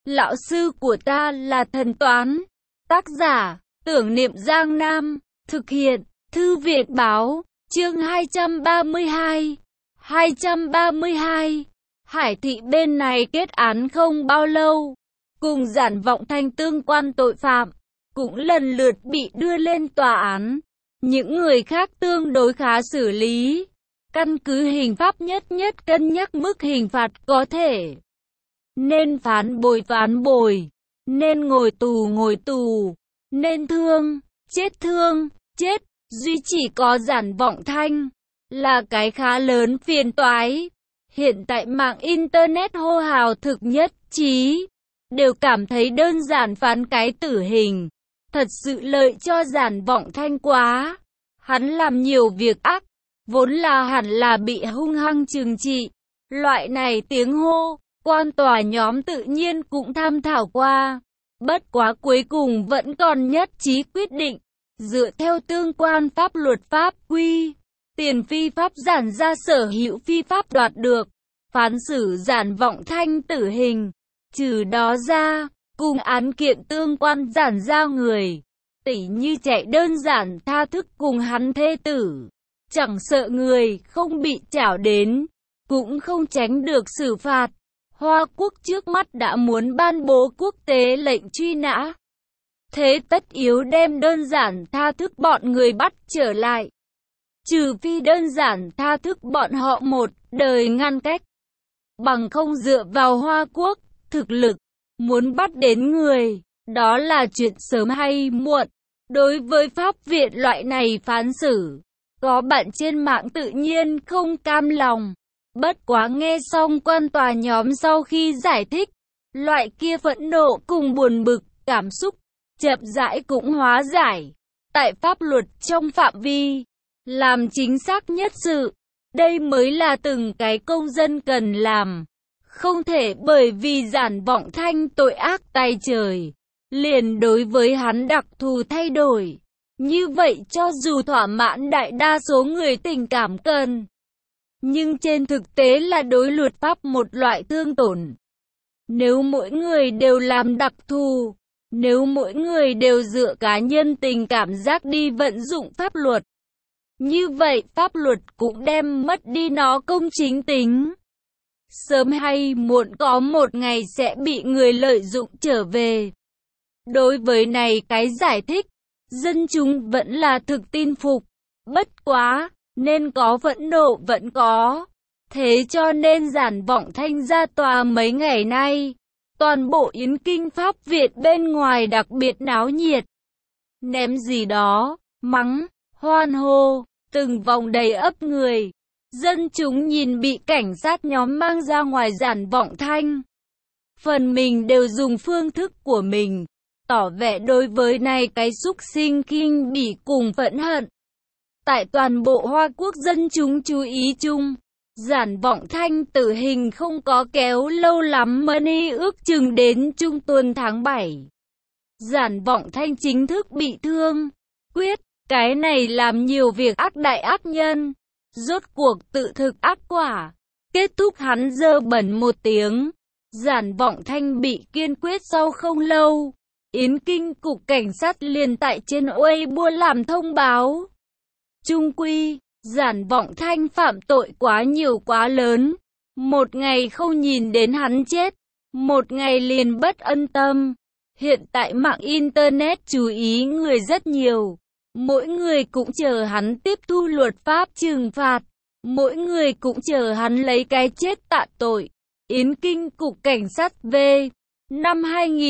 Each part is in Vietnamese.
Lão sư của ta là thần toán. Tác giả, Tưởng Niệm Giang Nam. Thực hiện, Thư viện Báo. Chương 232. 232. Hải thị bên này kết án không bao lâu, cùng Giản Vọng Thanh tương quan tội phạm cũng lần lượt bị đưa lên tòa án. Những người khác tương đối khá xử lý, căn cứ hình pháp nhất cân nhắc mức hình phạt có thể. Nên phán bồi, nên ngồi tù, nên chết. Duy chỉ có Giản Vọng Thanh là cái khá lớn phiền toái. Hiện tại mạng Internet hô hào thực nhất trí, đều cảm thấy đơn giản phán cái tử hình thật sự lợi cho Giản Vọng Thanh quá. Hắn làm nhiều việc ác, vốn là hẳn là bị hung hăng trừng trị. Loại này tiếng hô, quan tòa nhóm tự nhiên cũng tham thảo qua. Bất quá cuối cùng vẫn còn nhất trí quyết định, dựa theo tương quan pháp luật pháp quy, tiền phi pháp giản ra sở hữu phi pháp đoạt được, phán xử Giản Vọng Thanh tử hình. Trừ đó ra, cùng án kiện tương quan giản giao người, tỉ như chạy đơn giản tha thức cùng hắn thê tử, chẳng sợ người không bị trảo đến, cũng không tránh được xử phạt. Hoa Quốc trước mắt đã muốn ban bố quốc tế lệnh truy nã, thế tất yếu đem đơn giản tha thức bọn người bắt trở lại, trừ phi đơn giản tha thức bọn họ một đời ngăn cách, bằng không dựa vào Hoa Quốc thực lực, muốn bắt đến người, đó là chuyện sớm hay muộn. Đối với pháp viện loại này phán xử, có bạn trên mạng tự nhiên không cam lòng. Bất quá nghe xong quan tòa nhóm sau khi giải thích, loại kia phẫn nộ cùng buồn bực, cảm xúc, chậm rãi cũng hóa giải. Tại pháp luật trong phạm vi, làm chính xác nhất sự, đây mới là từng cái công dân cần làm. Không thể bởi vì Giản Vọng Thanh tội ác tay trời, liền đối với hắn đặc thù thay đổi. Như vậy cho dù thỏa mãn đại đa số người tình cảm cần, nhưng trên thực tế là đối luật pháp một loại thương tổn. Nếu mỗi người đều làm đặc thù, nếu mỗi người đều dựa cá nhân tình cảm giác đi vận dụng pháp luật, như vậy pháp luật cũng đem mất đi nó công chính tính. Sớm hay muộn có một ngày sẽ bị người lợi dụng trở về. Đối với này cái giải thích, dân chúng vẫn là thực tin phục. Bất quá, nên có phẫn nộ vẫn có. Thế cho nên Giản Vọng Thanh ra tòa mấy ngày nay, toàn bộ Yến Kinh Pháp Việt bên ngoài đặc biệt náo nhiệt. Ném gì đó, mắng, hoan hô, từng vòng đầy ấp người. Dân chúng nhìn bị cảnh sát nhóm mang ra ngoài Giản Vọng Thanh, phần mình đều dùng phương thức của mình, tỏ vẻ đối với này cái xúc sinh khinh bỉ cùng phẫn hận. Tại toàn bộ Hoa Quốc dân chúng chú ý chung, Giản Vọng Thanh tử hình không có kéo lâu lắm Mani ước chừng đến trung tuần tháng 7. Giản Vọng Thanh chính thức bị thương, quyết, cái này làm nhiều việc ác đại ác nhân. Rốt cuộc tự thực ác quả, kết thúc hắn dơ bẩn một tiếng. Giản Vọng Thanh bị kiên quyết sau không lâu, Yến Kinh Cục Cảnh sát liền tại trên Weibo làm thông báo. Chung quy, Giản Vọng Thanh phạm tội quá nhiều quá lớn. Một ngày không nhìn đến hắn chết, một ngày liền bất ân tâm. Hiện tại mạng Internet chú ý người rất nhiều. Mỗi người cũng chờ hắn tiếp thu luật pháp trừng phạt. Mỗi người cũng chờ hắn lấy cái chết tạ tội. Yến Kinh Cục Cảnh sát V. Năm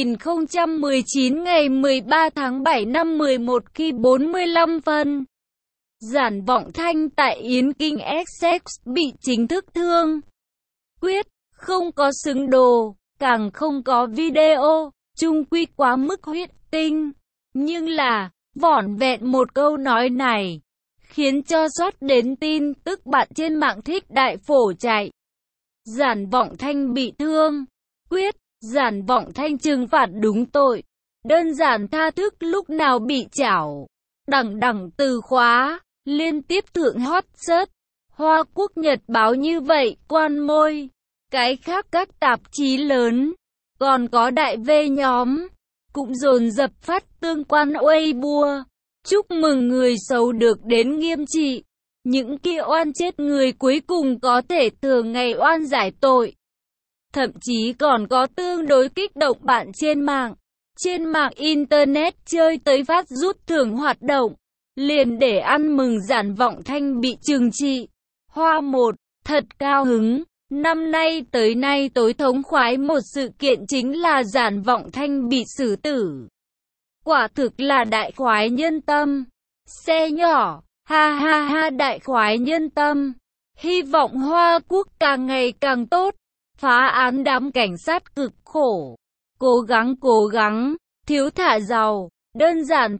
2019 ngày 13 tháng 7 năm 11 khi 45 phân. Giản Vọng Thanh tại Yến Kinh Essex bị chính thức thương. Quyết, không có xứng đồ, càng không có video, chung quy quá mức huyết tinh. Nhưng là, vỏn vẹn một câu nói này, khiến cho soát đến tin tức bạn trên mạng thích đại phổ chạy. Giản Vọng Thanh bị thương. Quyết, Giản Vọng Thanh trừng phạt đúng tội. Đơn giản tha thức lúc nào bị chảo. Đẳng từ khóa, liên tiếp thượng hot search. Hoa Quốc Nhật báo như vậy, quan môi. Cái khác các tạp chí lớn, Còn có đại V nhóm, cũng dồn dập phát tương quan Weibo. Chúc mừng người xấu được đến nghiêm trị. Những kia oan chết người cuối cùng có thể thường ngày oan giải tội. Thậm chí còn có tương đối kích động bạn trên mạng. Trên mạng Internet chơi tới phát rút thưởng hoạt động. Liền để ăn mừng Giản Vọng Thanh bị trừng trị. Hoa 1, thật cao hứng. Năm nay tới nay tối thống khoái một sự kiện chính là Giản Vọng Thanh bị xử tử. Quả thực là đại khoái nhân tâm. Xe nhỏ, ha ha ha, đại khoái nhân tâm. Hy vọng Hoa Quốc càng ngày càng tốt. Phá án đám cảnh sát cực khổ. Cố gắng, thiếu thả giàu, đơn giản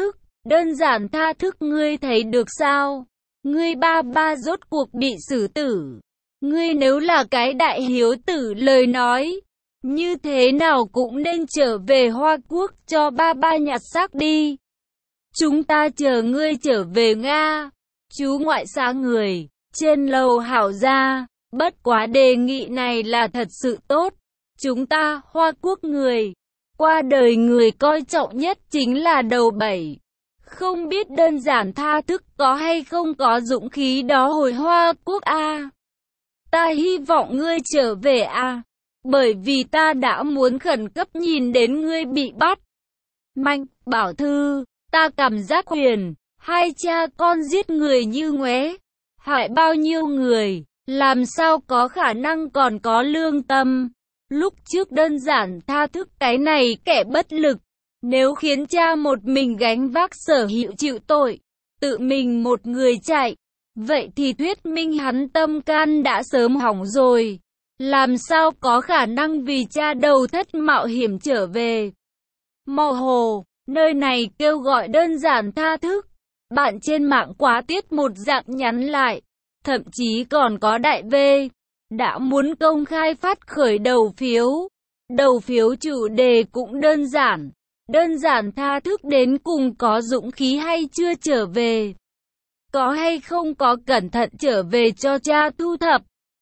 tha thức ngươi thấy được sao? Ngươi ba ba rốt cuộc bị xử tử. Ngươi nếu là cái đại hiếu tử lời nói, như thế nào cũng nên trở về Hoa Quốc cho ba ba nhặt xác đi. Chúng ta chờ ngươi trở về Nga. Chú ngoại xa người, trên lầu hảo gia. Bất quá đề nghị này là thật sự tốt. Chúng ta, Hoa Quốc người, qua đời người coi trọng nhất chính là đầu bảy. Không biết đơn giản tha thức có hay không có dũng khí đó hồi Hoa Quốc a. Ta hy vọng ngươi trở về a. Bởi vì ta đã muốn khẩn cấp nhìn đến ngươi bị bắt. Mạnh, Bảo Thư, ta cảm giác Huyền, hai cha con giết người như ngoé. Hại bao nhiêu người, làm sao có khả năng còn có lương tâm. Lúc trước đơn giản tha thức cái này kẻ bất lực. Nếu khiến cha một mình gánh vác sở hữu chịu tội, tự mình một người chạy, vậy thì thuyết minh hắn tâm can đã sớm hỏng rồi. Làm sao có khả năng vì cha đầu thất mạo hiểm trở về. Mơ hồ, nơi này kêu gọi đơn giản tha thức. Bạn trên mạng quá tiết một dạng nhắn lại, thậm chí còn có đại V đã muốn công khai phát khởi đầu phiếu. Đầu phiếu chủ đề cũng đơn giản tha thức đến cùng có dũng khí hay chưa trở về. Có hay không có cẩn thận trở về cho cha thu thập.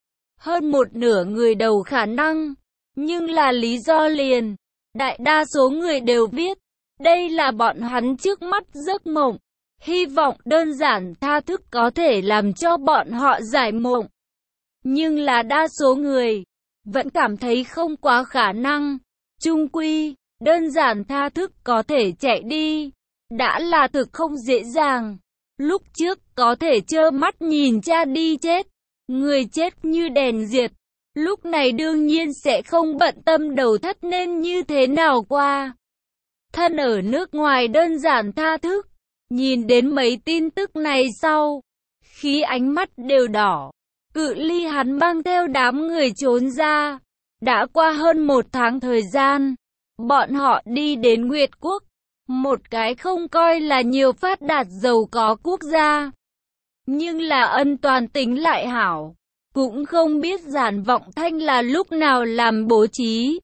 Hơn một nửa người đầu khả năng, nhưng là lý do liền. Đại đa số người đều biết, đây là bọn hắn trước mắt giấc mộng. Hy vọng đơn giản tha thức có thể làm cho bọn họ giải mộng. Nhưng là đa số người vẫn cảm thấy không quá khả năng. Chung quy, đơn giản tha thức có thể chạy đi, đã là thực không dễ dàng. Lúc trước có thể trơ mắt nhìn cha đi chết, người chết như đèn diệt. Lúc này đương nhiên sẽ không bận tâm đầu thất nên như thế nào qua. Thân ở nước ngoài đơn giản tha thức, nhìn đến mấy tin tức này sau, khí ánh mắt đều đỏ. Cự ly hắn mang theo đám người trốn ra, đã qua hơn 1 tháng thời gian. Bọn họ đi đến Nguyệt Quốc, một cái không coi là nhiều phát đạt giàu có quốc gia. Nhưng là ân toàn tính lại hảo, cũng không biết Giản Vọng Thanh là lúc nào làm bố trí.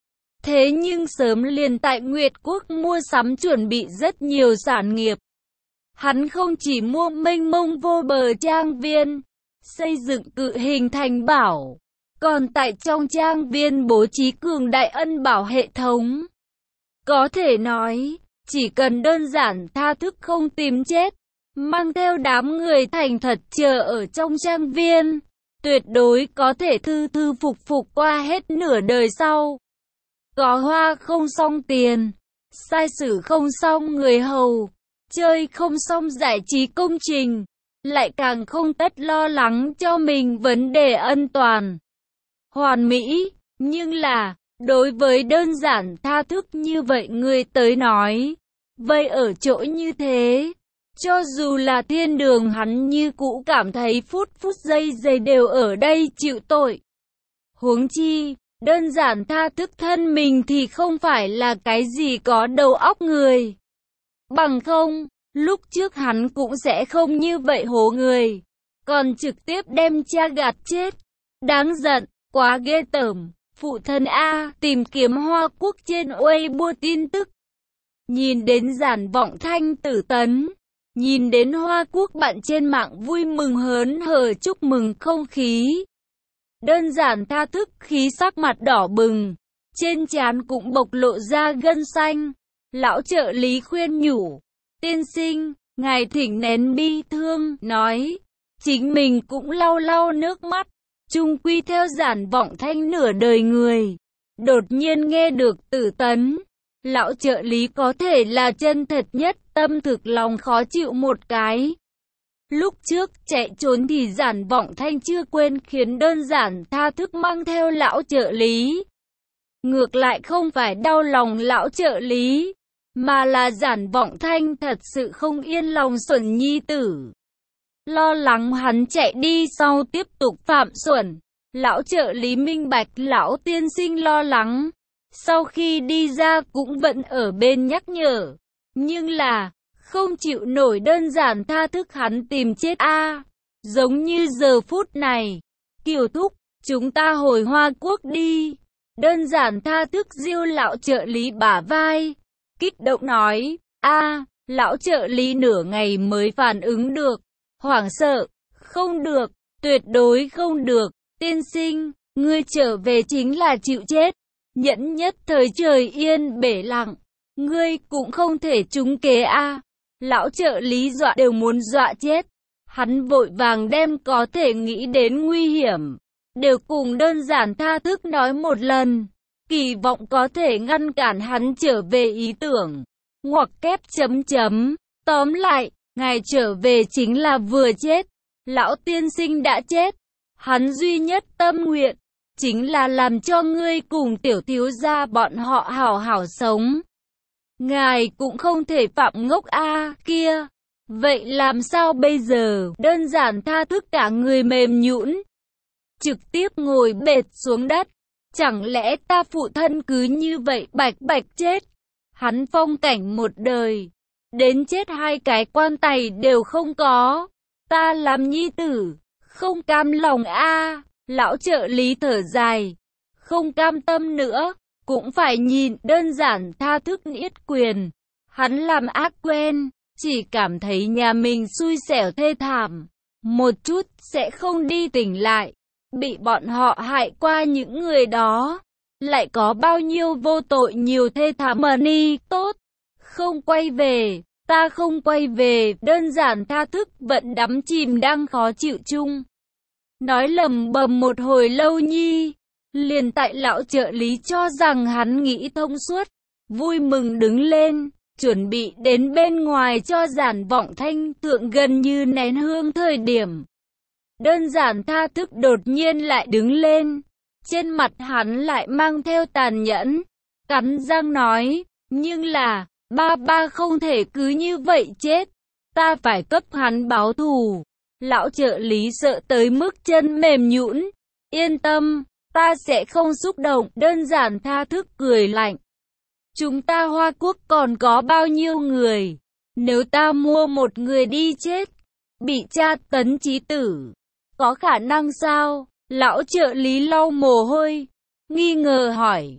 Thế nhưng sớm liền tại Nguyệt Quốc mua sắm chuẩn bị rất nhiều sản nghiệp. Hắn không chỉ mua mênh mông vô bờ trang viên, xây dựng cự hình thành bảo, còn tại trong trang viên bố trí cường đại ân bảo hệ thống. Có thể nói, chỉ cần đơn giản tha thức không tìm chết, mang theo đám người thành thật chờ ở trong trang viên, tuyệt đối có thể thư thư phục phục qua hết nửa đời sau. Có hoa không xong tiền, sai sử không xong người hầu, chơi không xong giải trí công trình, lại càng không tất lo lắng cho mình vấn đề ân toàn. Hoàn mỹ, nhưng là, đối với đơn giản tha thức như vậy người tới nói, vậy ở chỗ như thế, cho dù là thiên đường hắn như cũ cảm thấy phút giây đều ở đây chịu tội. Huống chi, đơn giản tha thức thân mình thì không phải là cái gì có đầu óc người. Bằng không, lúc trước hắn cũng sẽ không như vậy hố người, còn trực tiếp đem cha gạt chết. Đáng giận, quá ghê tởm. Phụ thân A tìm kiếm Hoa Quốc trên Weibo tin tức. Nhìn đến Giản Vọng Thanh tử tấn, nhìn đến Hoa Quốc bạn trên mạng vui mừng hớn hở chúc mừng không khí. Đơn giản tha thức khí sắc mặt đỏ bừng, trên trán cũng bộc lộ ra gân xanh. Lão trợ lý khuyên nhủ, tiên sinh, ngài thỉnh nén bi thương, nói, chính mình cũng lau lau nước mắt, chung quy theo giản vọng thanh nửa đời người. Đột nhiên nghe được Tử Tấn, lão trợ lý có thể là chân thật nhất, tâm thực lòng khó chịu một cái. Lúc trước chạy trốn thì giản vọng thanh chưa quên khiến đơn giản tha thức mang theo lão trợ lý. Ngược lại không phải đau lòng lão trợ lý, mà là giản vọng thanh thật sự không yên lòng Xuẩn nhi tử. Lo lắng hắn chạy đi sau tiếp tục phạm xuẩn. Lão trợ lý minh bạch lão tiên sinh lo lắng. Sau khi đi ra cũng vẫn ở bên nhắc nhở. Nhưng là, không chịu nổi đơn giản tha thức hắn tìm chết a. Giống như giờ phút này. Kiều thúc, chúng ta hồi Hoa Quốc đi. Đơn giản tha thức diêu lão trợ lý bả vai. Kích động nói, lão trợ lý nửa ngày mới phản ứng được. Hoảng sợ, không được, tuyệt đối không được. Tiên sinh, ngươi trở về chính là chịu chết. Nhẫn nhất thời trời yên bể lặng. Ngươi cũng không thể trúng kế a. Lão trợ lý dọa đều muốn dọa chết. Hắn vội vàng đem có thể nghĩ đến nguy hiểm đều cùng đơn giản tha thức nói một lần. Kỳ vọng có thể ngăn cản hắn trở về ý tưởng. Ngoặc kép chấm chấm. Tóm lại, ngài trở về chính là vừa chết. Lão tiên sinh đã chết. Hắn duy nhất tâm nguyện chính là làm cho ngươi cùng tiểu thiếu gia bọn họ hảo hảo sống. Ngài cũng không thể phạm ngốc a kia. Vậy làm sao bây giờ? Đơn giản tha thức cả người mềm nhũn, trực tiếp ngồi bệt xuống đất. Chẳng lẽ ta phụ thân cứ như vậy bạch bạch chết? Hắn phong cảnh một đời, đến chết hai cái quan tài đều không có. Ta làm nhi tử, không cam lòng a. Lão trợ lý thở dài, không cam tâm nữa, cũng phải nhìn. Đơn giản tha thức niết quyền. Hắn làm ác quen, chỉ cảm thấy nhà mình xui xẻo thê thảm, một chút sẽ không đi tỉnh lại. Bị bọn họ hại qua những người đó, lại có bao nhiêu vô tội nhiều thê thảm mà ni tốt. Không quay về, ta không quay về. Đơn giản tha thức vẫn đắm chìm đang khó chịu chung. Nói lầm bầm một hồi lâu nhi, liền tại lão trợ lý cho rằng hắn nghĩ thông suốt, vui mừng đứng lên, chuẩn bị đến bên ngoài cho giản vọng thanh thượng gần như nén hương thời điểm. Đơn giản tha thức đột nhiên lại đứng lên, trên mặt hắn lại mang theo tàn nhẫn, cắn răng nói, nhưng là, ba không thể cứ như vậy chết, ta phải cấp hắn báo thù. Lão trợ lý sợ tới mức chân mềm nhũn, yên tâm, ta sẽ không xúc động. Đơn giản tha thức cười lạnh, chúng ta Hoa Quốc còn có bao nhiêu người, nếu ta mua một người đi chết, bị tra tấn chí tử, có khả năng sao? Lão trợ lý lau mồ hôi, nghi ngờ hỏi,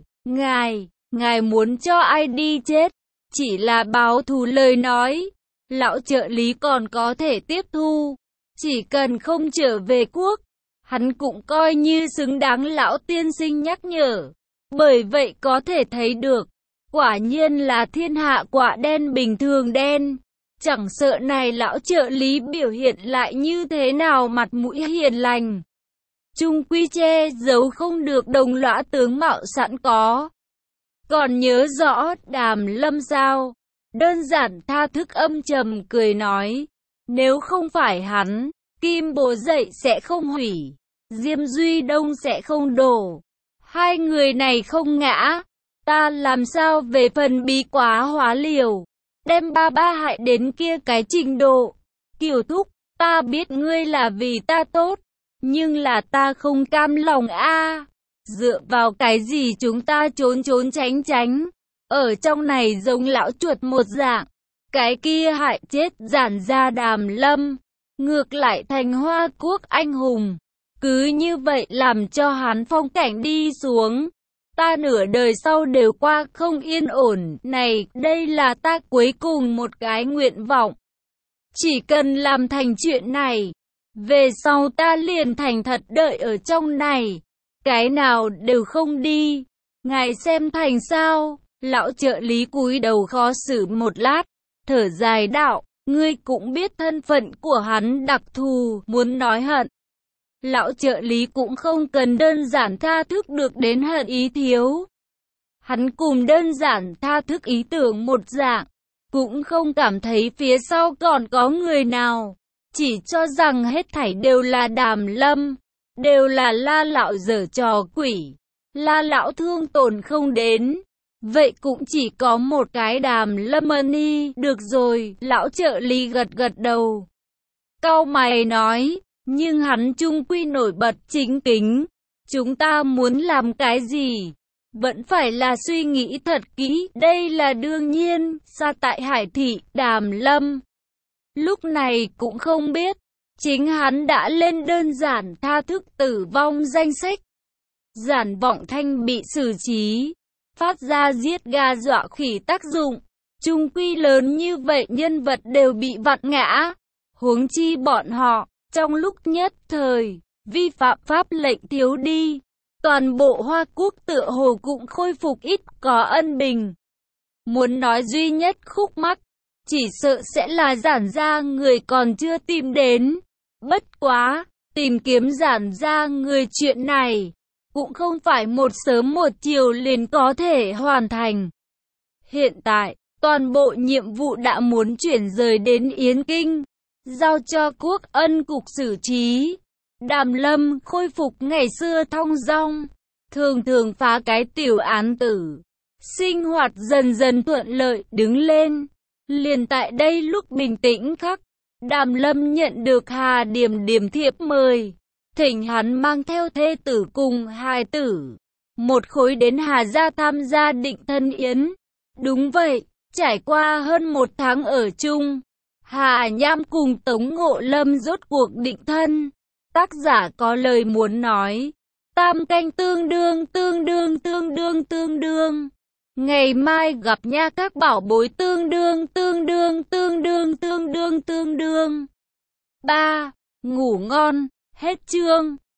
ngài muốn cho ai đi chết? Chỉ là báo thù lời nói, lão trợ lý còn có thể tiếp thu, chỉ cần không trở về quốc, hắn cũng coi như xứng đáng lão tiên sinh nhắc nhở. Bởi vậy có thể thấy được, quả nhiên là thiên hạ quả đen bình thường đen. Chẳng sợ này lão trợ lý biểu hiện lại như thế nào mặt mũi hiền lành, chung quy che giấu không được đồng lõa tướng mạo sẵn có. Còn nhớ rõ Đàm Lâm sao? Đơn giản tha thức âm trầm cười nói, nếu không phải hắn, Kim Bồ Dậy sẽ không hủy, Diêm Duy Đông sẽ không đổ. Hai người này không ngã, ta làm sao về phần bí quá hóa liều, đem ba hại đến kia cái trình độ. Kiều thúc, ta biết ngươi là vì ta tốt, nhưng là ta không cam lòng a. Dựa vào cái gì chúng ta trốn tránh, ở trong này giống lão chuột một dạng. Cái kia hại chết giản gia Đàm Lâm, ngược lại thành Hoa Quốc anh hùng. Cứ như vậy làm cho hắn phong cảnh đi xuống. Ta nửa đời sau đều qua không yên ổn. Này, đây là ta cuối cùng một cái nguyện vọng. Chỉ cần làm thành chuyện này, về sau ta liền thành thật đợi ở trong này, cái nào đều không đi. Ngài xem thành sao? Lão trợ lý cúi đầu khó xử một lát, thở dài đạo, ngươi cũng biết thân phận của hắn đặc thù, muốn nói hận. Lão trợ lý cũng không cần đơn giản tha thức được đến hận ý thiếu. Hắn cùng đơn giản tha thức ý tưởng một dạng, cũng không cảm thấy phía sau còn có người nào, chỉ cho rằng hết thảy đều là Đàm Lâm, đều là La lão giở trò quỷ, La lão thương tổn không đến. Vậy cũng chỉ có một cái Đàm Lâm Ni, được rồi, lão trợ lý gật gật đầu. Cau mày nói, nhưng hắn chung quy nổi bật chính kính, chúng ta muốn làm cái gì? Vẫn phải là suy nghĩ thật kỹ, đây là đương nhiên, xa tại Hải Thị, Đàm Lâm. Lúc này cũng không biết, chính hắn đã lên đơn giản tha thức tử vong danh sách. Giản Vọng Thanh bị xử trí, phát ra giết gà dọa khỉ tác dụng. Chung quy lớn như vậy nhân vật đều bị vặn ngã, huống chi bọn họ, trong lúc nhất thời, vi phạm pháp lệnh thiếu đi. Toàn bộ Hoa Quốc tựa hồ cũng khôi phục ít có ân bình. Muốn nói duy nhất khúc mắc, chỉ sợ sẽ là Giản gia người còn chưa tìm đến. Bất quá, tìm kiếm Giản gia người chuyện này, cũng không phải một sớm một chiều liền có thể hoàn thành. Hiện tại, toàn bộ nhiệm vụ đã muốn chuyển rời đến Yến Kinh, giao cho Quốc Ân Cục xử trí. Đàm Lâm khôi phục ngày xưa thong dong, thường thường phá cái tiểu án tử, sinh hoạt dần dần thuận lợi đứng lên. Liền tại đây lúc bình tĩnh khắc, Đàm Lâm nhận được Hà Điềm Điềm thiệp mời, thỉnh hắn mang theo thê tử cùng hài tử, một khối đến Hà gia tham gia định thân yến. Đúng vậy, trải qua hơn một tháng ở chung, Hà Nham cùng Tống Ngộ Lâm rốt cuộc định thân. Tác giả có lời muốn nói, tam canh tương đương. Ngày mai gặp nha các bảo bối tương đương. 3. Ngủ ngon, hết chương.